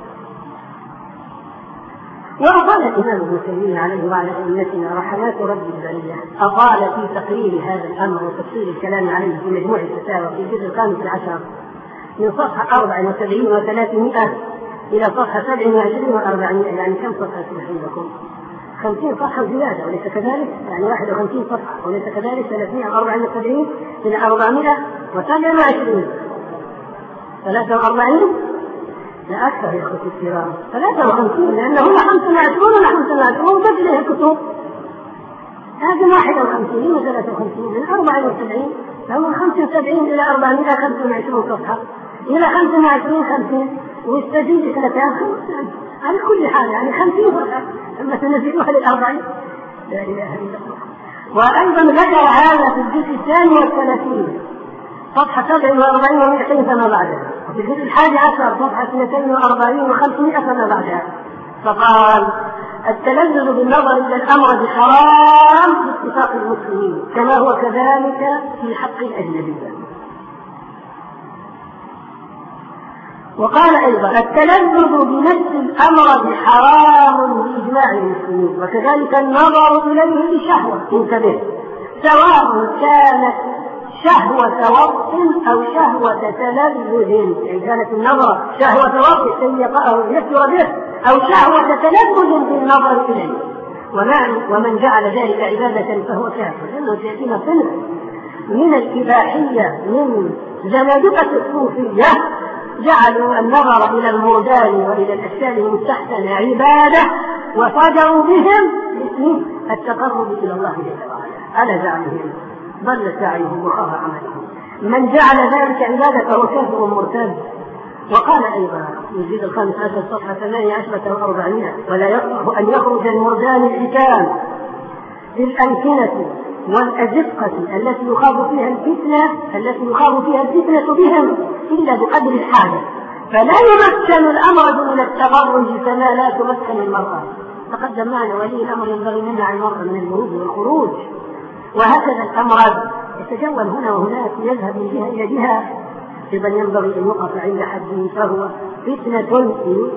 وأطال الإمام ابن تيمية عليه وعلى أئمتنا رحمات رب البرية أطال في تقرير هذا الأمر وتفصيل الكلام عليه في مجموع الفتاوى في الجزء الخامس عشر من صفحة أربع وسبعين وثلاثمائة إلى صفحة سبع وعشرين وأربعمائة، يعني كم صفحة عندكم؟ خمسين صفحة زيادة وليس كذلك، يعني واحد وخمسين صفحة وليس كذلك، ثلاثمائة وأربعين وسبعين إلى أربعمائة وسبع وعشرين، ثلاثة وأربعين لا أكثر يا أخوتي الكرام، ثلاثة وخمسين، لأنه هنا خمسة وعشرون ولا خمسة وعشرون تجري الكتب، هذا واحد وخمسين وثلاثة وخمسين من أربعة وسبعين، فهو خمسة وسبعين إلى أربعمائة خمسة وعشرون صفحة إلى خمسة وعشرين خمسين، ويستزيد اثنتان خمسين على كل حال، يعني خمسين صفحة أما تنزلوها للأربعين، لا إله إلا الله. وأيضا ذكر هذا في الجزء الثاني والثلاثين صفحة سبع وأربعين ومئتين فما بعدها، وفي الجزء الحادي عشر صفحة اثنتين وأربعين وخمسمائة فما بعدها، فقال: التلذذ بالنظر إلى الأمر بحرام باتفاق المسلمين كما هو كذلك في حق الأجنبية. وقال أيضا: التلذذ بنفس الأمر بحرام بإجماع المسلمين، وكذلك النظر إليه بشهوة، انتبه، سواء كانت شهوة وقت أو شهوة تلذذ، يعني كانت النظرة شهوة وقت سيقاه يسر به أو شهوة تلذذ بالنظر إليه. ومن جعل ذلك عبادة فهو كافر، لأنه سيأتينا صنف من الإباحية من زنادقة الصوفية جعلوا النظر إلى المردان وإلى الأشكال المستحسنة عبادة، وصدروا بهم باسم التقرب إلى الله جل وعلا على زعمهم، ضل سعيهم وخاب عملهم. من جعل ذلك عبادة فهو كافر مرتد. وقال أيضا في الجزء الخامس عشر صفحة ثمانية عشرة وأربعمائة: ولا يصح أن يخرج المردان الحكام بالأمكنة والأزقة التي يخاف فيها الفتنة التي يخاف فيها الفتنة بهم إلا بقدر الحاجة، فلا يمكن الأمر دون التبرج كما لا تمكن المرأة. تقدم معنا ولي الأمر ينبغي منع المرأة من الورود والخروج، وهكذا الأمر يتجول هنا وهناك يذهب من جهة إلى جهة، إذا ينبغي أن يقف عند حد، فهو فتنة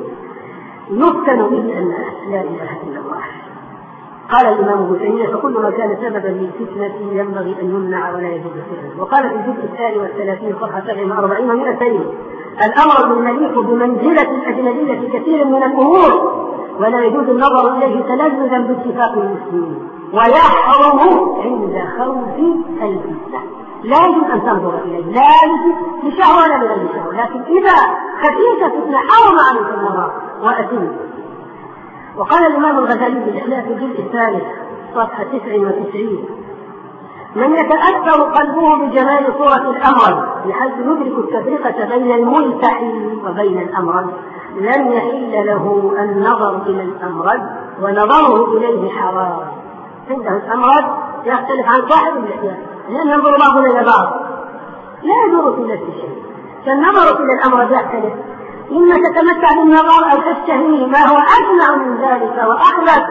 يفتن به الناس، لا إله إلا الله. قال الإمام ابن تيمية: فكل ما كان سببا للفتنة ينبغي أن يمنع ولا يجوز فعله. وقال في الجزء الثاني والثلاثين صفحة سبع وأربعين ومئتين: الأمر بالمليك بمنزلة الأجنبية في كثير من الأمور، ولا يجوز النظر إليه تلذذا باتفاق المسلمين، ويحرم عند خوف الفتنة، لا يجوز أن تنظر إليه لا لشهوة ولا لغير شهوة، لكن إذا خشيت فتنة حرم عليك النظر وأتم. وقال الإمام الغزالي بالإحياء في الجزء الثالث صفحة تسع وتسعين: من يتأثر قلبه بجمال صورة الأمر بحيث يدرك التفرقة بين الملتحي وبين الأمرد لم يحل له النظر إلى الأمرد، ونظره إليه حرام. عنده الأمرد يختلف عن صاحب الإحياء، لأن ينظر بعضنا إلى بعض لا يدور في نفس الشيء، فالنظر إلى الأمرد يختلف، إما تتمتع بالنظر أو تشتهيه ما هو أجمع من ذلك وأخلص،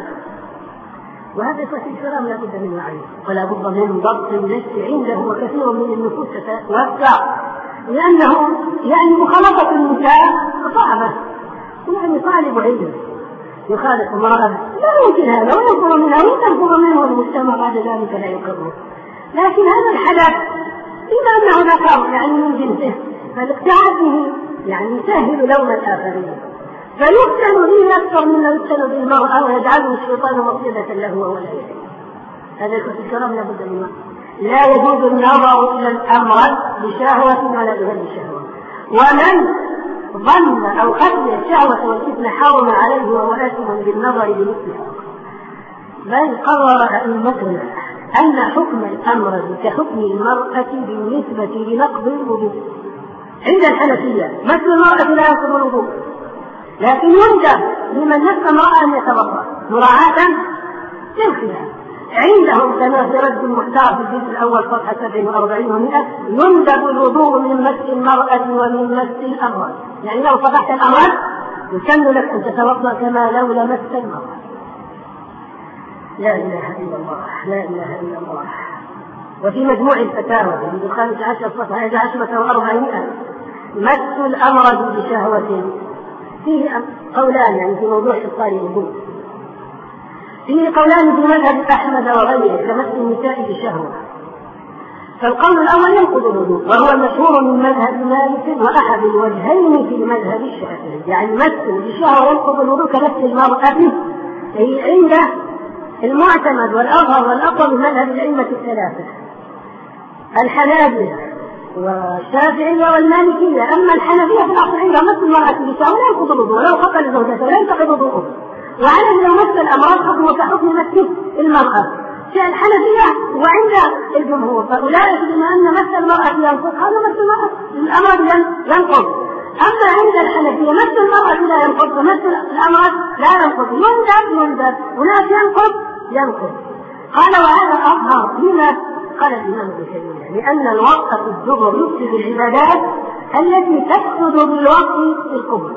وهذا فاتي الكرام لا بد من وعيه ولا بد من ضبط النفس عنده، وكثير من النفوس تتوسع لأنه يعني مخالطة النساء صعبة، يعني طالب علم يخالط امرأة لا يمكن هذا وينفر منها وينفر منه المجتمع بعد ذلك لا يقره، لكن هذا الحدث بما أنه ذكر يعني من جنسه فالاقتعاد به يعني يسهل لوم الآخرين، فيفتن به أكثر مما يفتن به المرأة ويجعله الشيطان مصيبة له وهو لا يدري. هذا الكتب الكرام لابد منه. لا يجوز النظر إلى الأمر بشهوة ولا بغير شهوة، ومن ظن أو خشي الشهوة والفتنة حرم عليه وهو آثم بالنظر بمثلها. بل قرر أئمتنا أن حكم الأمر كحكم المرأة بالنسبة لنقض الوضوء. عند الحنفية مثل المرأة لا ينقض الوضوء، لكن يندب لمن نفس امرأة أن يتوضأ مراعاة للخلاف. عندهم كما في رد المحتار في الجزء الأول صفحة سبع وأربعين ومئة يندب الوضوء من مس المرأة ومن مس الأمر، يعني لو فتحت الأمر يسن لك أن تتوضأ كما لو لمست المرأة. لا إله إلا الله، لا إله إلا الله. وفي مجموع الفتاوى في الخامس عشر صفحة إحدى عشرة وأربعمائة مس الأمر بشهوة فيه قولان، يعني في موضوع إبطال الوضوء فيه قولان في مذهب أحمد وغيره كمس النساء بشهوة. فالقول الأول ينقض الوضوء وهو المشهور من مذهب مالك وأحد الوجهين في مذهب الشافعي، يعني مس بشهوة ينقض الوضوء كمس المرأة هي عند المعتمد والأظهر والأقوى من مذهب الأئمة الثلاثة الحنابلة والشافعية والمالكية. أما الحنفية في الأصل عندهم مس المرأة بشهوة لا ينقض الوضوء، ولو قتل زوجته لا ينتقض وضوءه، وعليه لو مس الأمراض حكمه كحكم مس المرأة. الحنفية وعند الجمهور فأولئك بما أن مس المرأة ينقض قالوا مس المرأة الأمراض ينقض. أما عند الحنفية مس المرأة لا ينقض ومس الأمراض لا ينقض، يندب يندب هناك ينقض ينقض. قال وهذا أظهر لما قال الإمام ابن تيمية، لأن الوقت في الدبر يفسد العبادات التي تفسد بالوقت في القبل.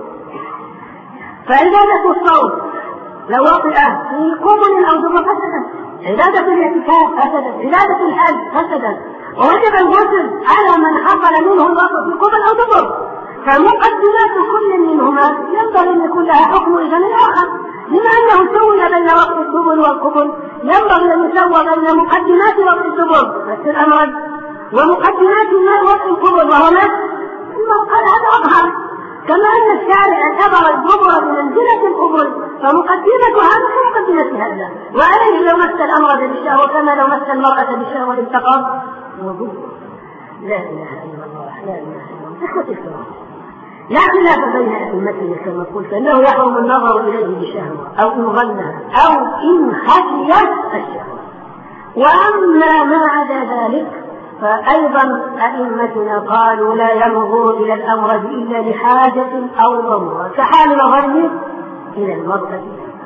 فعبادة الصوم لو وطئ في قبل أو دبر فسدت، عبادة الاعتكاف فسدت، عبادة الحج فسدت، ووجب الغسل على من حصل منه الوقت في قبل أو دبر. فمقدمات كل منهما ينبغي أن يكون لها حكم إذن الآخر، بما أنه سوي بين وقت الدبر والقبل ينبغي أن يسوى بين مقدمات وقت الدبر مثل الأمراض ومقدمات وقت القبل وهو مس المرأة. قال هذا أظهر، كما أن الشارع اعتبر الدبر بمنزلة القبل فمقدمة هذا كمقدمة هذا، وعليه لو مس الأمراض بالشهوة كما لو مس المرأة بالشهوة انتقض وضوء. لا إله إلا الله، لا إله إلا الله. إخوة الكرام، لا خلاف بين أئمتنا كما قلت أنه يحرم النظر إليه بشهوة أو إن ظنها أو إن خشيت الشهوة. وأما ما عدا ذلك فأيضا أئمتنا قالوا لا ينظر إلى الأمر إلا لحاجة أو ضرورة كحال نظره إلى المرأة.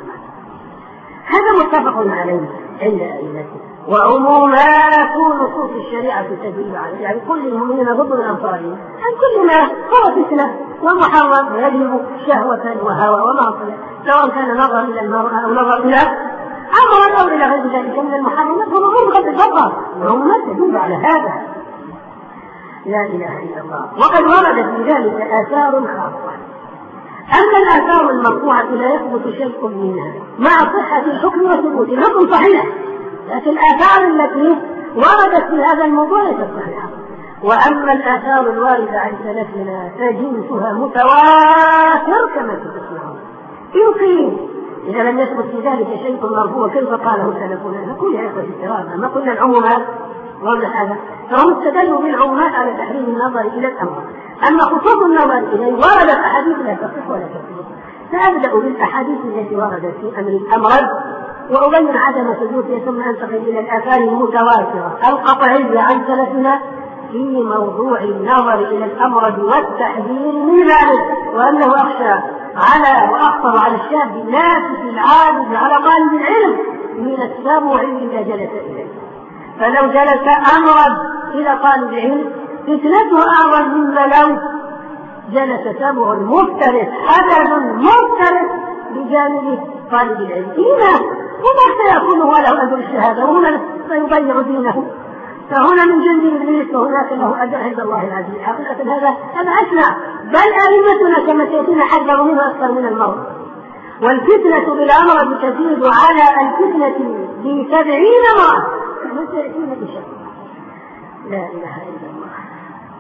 هذا متفق عليه عند أئمتنا، وعمومات نصوص الشريعة تدل عليه، يعني كل المؤمنين ضد الأنصاريين عن كل ما هو فتنة ومحرم ويجب شهوة وهوى ومعصية، سواء كان نظر إلى المرأة أو نظر إلى أمر أو إلى غير ذلك من المحرمات ومعروف قد الفضل، وعمومات تدل على هذا. لا إله إلا الله. وقد وردت في ذلك آثار خاصة. أما الآثار المرفوعة لا يثبت شيء منها مع صحة الحكم وثبوت الحكم صحيح، لكن الآثار التي وردت في هذا الموضوع ليست صحيحة. وأما الآثار الواردة عن سلفنا فجنسها متواتر كما تسمعون. إن قيل إذا لم يثبت في ذلك شيء مرفوع كيف قاله سلفنا؟ نقول يا إخوة الكرام ما قلنا العمومات ولا هذا، فهم استدلوا بالعمومات على تحريم النظر إلى الأمر. أما خصوص النظر إليه وردت أحاديث لا تصح ولا تثبت. سأبدأ بالأحاديث التي وردت في أمر الأمر وأبين عدم ثبوتها ثم أنتقل إلى الآثار المتواترة القطعية عن سلفنا في موضوع النظر إلى الأمر والتحذير من ذلك، وأنه أخشى على وأخطر على الشاب النافذ العابد على طالب العلم من السمع إذا جلس إليه. فلو جلس أمرد إلى طالب علم فتنته أعظم مما لو جلس سمع مفترس حدث مفترس بجانب طالب العلم. هنا وما سيكون هو له أجر الشهادة وهنا سيضيع دينه، فهنا من جند إبليس وهناك له أجر عند الله العزيز. حقيقة هذا هذا أسمع، بل أئمتنا كما سيأتينا حذروا منه أكثر من المرض. والفتنة بالأمر تزيد على الفتنة بسبعين مرة كما سيأتينا بشكل. لا إله إلا الله.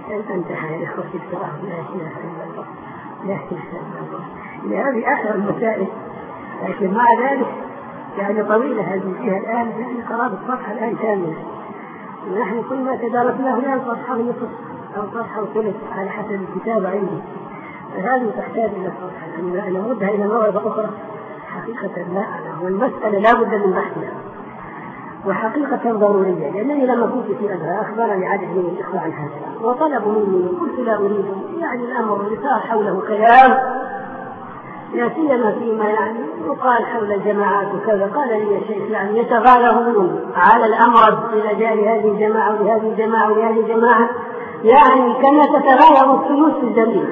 انتهى يا اخوتي الكرام. لا اله الا الله، لا اله الا الله. هذه اخر المسائل، لكن مع ذلك يعني طويله هذه فيها الان يعني قرابه صفحه الان كامله، ونحن كل ما تدارسناه الان صفحه ونصف او صفحه وثلث على حسب الكتاب عندي، فهذه تحتاج الى صفحه يعني نمدها الى موعظه اخرى. حقيقه لا أعلم، والمساله لا بد من بحثها وحقيقة ضرورية، لأنني لما كنت في أبها أخبرني عدد من الإخوة عن هذا وطلبوا مني، قلت لا أريد يعني الأمر اللي صار حوله كلام، لا سيما فيما يعني يقال حول الجماعات وكذا. قال لي يا شيخ يعني يتغالبون على الأمر إلى جاء لهذه الجماعة ولهذه الجماعة ولهذه الجماعة، يعني كما تتغاير السيوف في الجميع،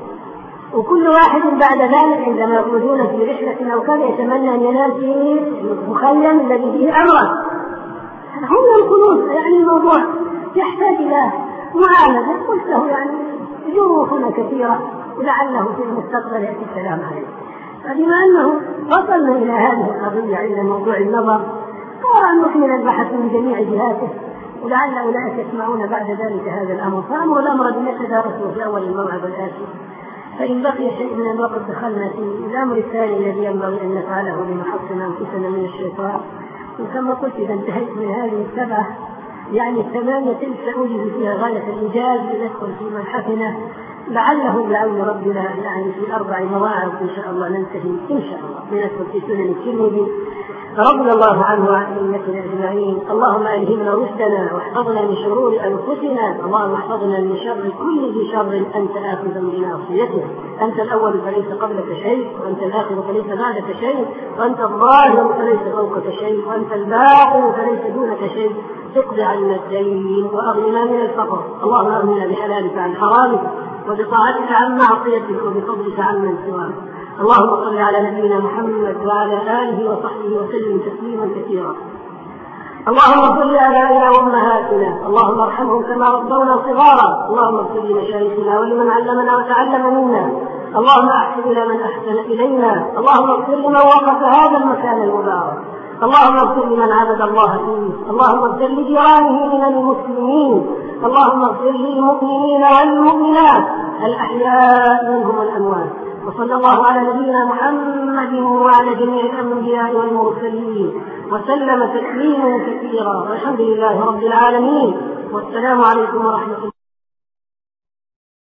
وكل واحد بعد ذلك عندما يخرجون في رحلة أو كذا يتمنى أن ينال في مخيم الذي فيه أمره. هم ينقلون يعني الموضوع يحتاج إلى معالجة. قلت له يعني ظروفنا كثيرة ولعله في المستقبل يأتي الكلام عليه. فبما أنه وصلنا إلى هذه القضية عند موضوع النظر، قال أن نحمل البحث من جميع جهاته، ولعل أولئك يسمعون بعد ذلك هذا الأمر، فأمر الأمر بما تدارسه في أول الموعظة الآتي، فإن بقي شيء من الوقت دخلنا في الأمر الثاني الذي ينبغي أن نفعله لنحصن أنفسنا من الشيطان. وكما قلت إذا انتهيت من هذه السبعة يعني الثمانية تلك سأوجد فيها غاية الإيجاز لندخل في مبحثنا، لعله بعون ربنا يعني في أربع مواعظ إن شاء الله ننتهي إن شاء الله بندخل في سنن الترمذي رضي الله عنه وعن أئمتنا أجمعين. اللهم ألهمنا رشدنا واحفظنا من شرور أنفسنا، اللهم احفظنا من شر كل ذي شر أنت آخذ بناصيته، أنت الأول فليس قبلك شيء، وأنت الآخر فليس بعدك شيء، وأنت الظاهر فليس فوقك شيء، وأنت الباطن فليس دونك شيء. اقض عنا الدين وأغننا من الفقر، اللهم أغننا بحلالك عن حرامك وبطاعتك عن معصيتك وبفضلك عمن سواك. اللهم صل على نبينا محمد وعلى آله وصحبه وسلم تسليما كثيرا. اللهم اغفر لآبائنا وأمهاتنا، اللهم ارحمهم كما ربونا صغارا، اللهم اغفر لمشايخنا ولمن علمنا وتعلم منا، اللهم احسن إلى من أحسن إلينا، اللهم اغفر لمن وقف هذا المكان المبارك، اللهم اغفر لمن عبد الله فيه، اللهم اغفر لجيرانه من المسلمين، اللهم اغفر للمؤمنين والمؤمنات الأحياء منهم والأموات. وصلى الله على نبينا محمد وعلى جميع الأنبياء والمرسلين وسلم تسليما كثيرا، والحمد لله رب العالمين، والسلام عليكم ورحمة الله.